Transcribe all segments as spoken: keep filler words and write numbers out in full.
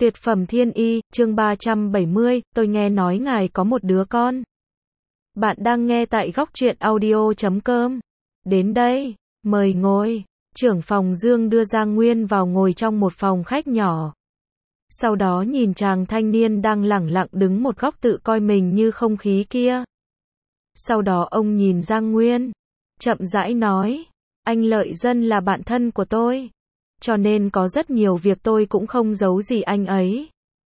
Tuyệt phẩm thiên y, chương ba trăm bảy mươi, tôi nghe nói ngài có một đứa con. Bạn đang nghe tại góc truyện audio chấm com. Đến đây, mời ngồi. Trưởng phòng Dương đưa Giang Nguyên vào ngồi trong một phòng khách nhỏ. Sau đó nhìn chàng thanh niên đang lẳng lặng đứng một góc tự coi mình như không khí kia. Sau đó ông nhìn Giang Nguyên, chậm rãi nói, anh Lợi Dân là bạn thân của tôi. Cho nên có rất nhiều việc tôi cũng không giấu gì anh ấy.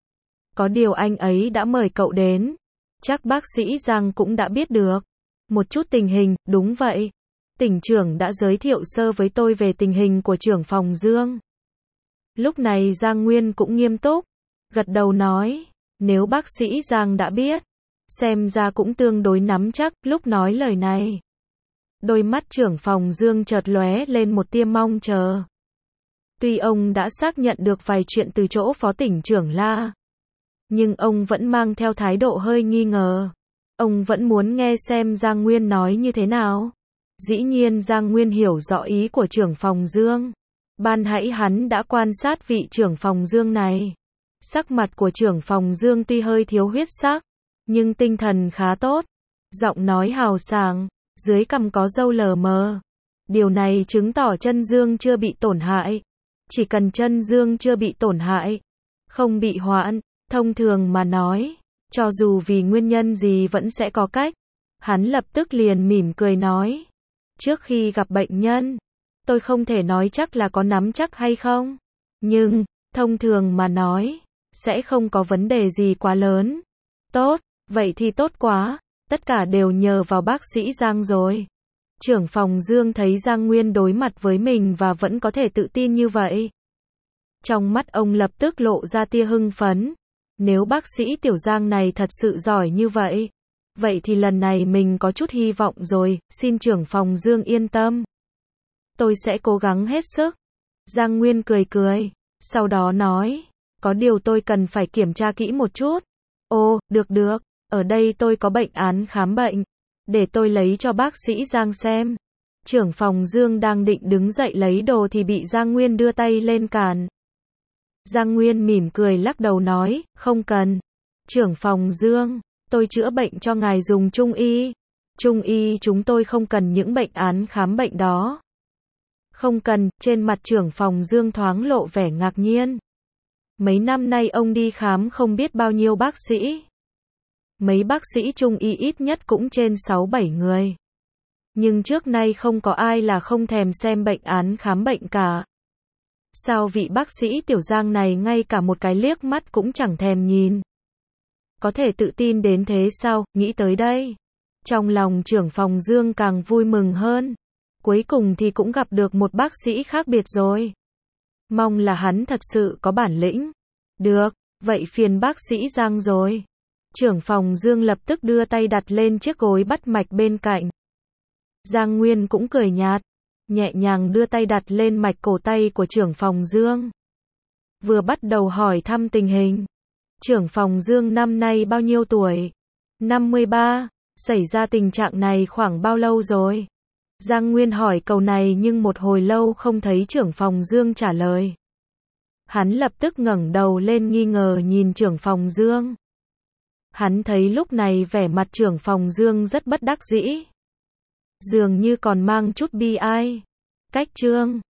Có điều anh ấy đã mời cậu đến. Chắc bác sĩ Giang cũng đã biết được một chút tình hình, đúng vậy. Tỉnh trưởng đã giới thiệu sơ với tôi về tình hình của trưởng phòng Dương. Lúc này Giang Nguyên cũng nghiêm túc, gật đầu nói, nếu bác sĩ Giang đã biết, xem ra cũng tương đối nắm chắc. Lúc nói lời này, đôi mắt trưởng phòng Dương chợt lóe lên một tia mong chờ. Tuy ông đã xác nhận được vài chuyện từ chỗ phó tỉnh trưởng La, nhưng ông vẫn mang theo thái độ hơi nghi ngờ. Ông vẫn muốn nghe xem Giang Nguyên nói như thế nào. Dĩ nhiên Giang Nguyên hiểu rõ ý của trưởng phòng Dương. Ban nãy hắn đã quan sát vị trưởng phòng Dương này. Sắc mặt của trưởng phòng Dương tuy hơi thiếu huyết sắc, nhưng tinh thần khá tốt. Giọng nói hào sảng, dưới cằm có râu lờ mờ. Điều này chứng tỏ chân Dương chưa bị tổn hại. Chỉ cần chân Dương chưa bị tổn hại, không bị hoãn, thông thường mà nói, cho dù vì nguyên nhân gì vẫn sẽ có cách. Hắn lập tức liền mỉm cười nói, trước khi gặp bệnh nhân, tôi không thể nói chắc là có nắm chắc hay không, nhưng, thông thường mà nói, sẽ không có vấn đề gì quá lớn. Tốt, vậy thì tốt quá, tất cả đều nhờ vào bác sĩ Giang rồi. Trưởng phòng Dương thấy Giang Nguyên đối mặt với mình và vẫn có thể tự tin như vậy. Trong mắt ông lập tức lộ ra tia hưng phấn. Nếu bác sĩ Tiểu Giang này thật sự giỏi như vậy, vậy thì lần này mình có chút hy vọng rồi, xin trưởng phòng Dương yên tâm. Tôi sẽ cố gắng hết sức. Giang Nguyên cười cười, sau đó nói, có điều tôi cần phải kiểm tra kỹ một chút. Ồ, được được, ở đây tôi có bệnh án khám bệnh. Để tôi lấy cho bác sĩ Giang xem. Trưởng phòng Dương đang định đứng dậy lấy đồ thì bị Giang Nguyên đưa tay lên cản. Giang Nguyên mỉm cười lắc đầu nói, không cần. Trưởng phòng Dương, tôi chữa bệnh cho ngài dùng trung y. Trung y chúng tôi không cần những bệnh án khám bệnh đó. Không cần, trên mặt trưởng phòng Dương thoáng lộ vẻ ngạc nhiên. Mấy năm nay ông đi khám không biết bao nhiêu bác sĩ. Mấy bác sĩ trung y ít nhất cũng trên sáu bảy người. Nhưng trước nay không có ai là không thèm xem bệnh án khám bệnh cả. Sao vị bác sĩ Tiểu Giang này ngay cả một cái liếc mắt cũng chẳng thèm nhìn? Có thể tự tin đến thế sao? Nghĩ tới đây, trong lòng trưởng phòng Dương càng vui mừng hơn. Cuối cùng thì cũng gặp được một bác sĩ khác biệt rồi. Mong là hắn thật sự có bản lĩnh. Được, vậy phiền bác sĩ Giang rồi. Trưởng phòng Dương lập tức đưa tay đặt lên chiếc gối bắt mạch bên cạnh. Giang Nguyên cũng cười nhạt, nhẹ nhàng đưa tay đặt lên mạch cổ tay của trưởng phòng Dương. Vừa bắt đầu hỏi thăm tình hình. Trưởng phòng Dương năm nay bao nhiêu tuổi? năm mươi ba. Xảy ra tình trạng này khoảng bao lâu rồi? Giang Nguyên hỏi câu này nhưng một hồi lâu không thấy trưởng phòng Dương trả lời. Hắn lập tức ngẩng đầu lên nghi ngờ nhìn trưởng phòng Dương. Hắn thấy lúc này vẻ mặt trưởng phòng Dương rất bất đắc dĩ. Dường như còn mang chút bi ai. Cách chương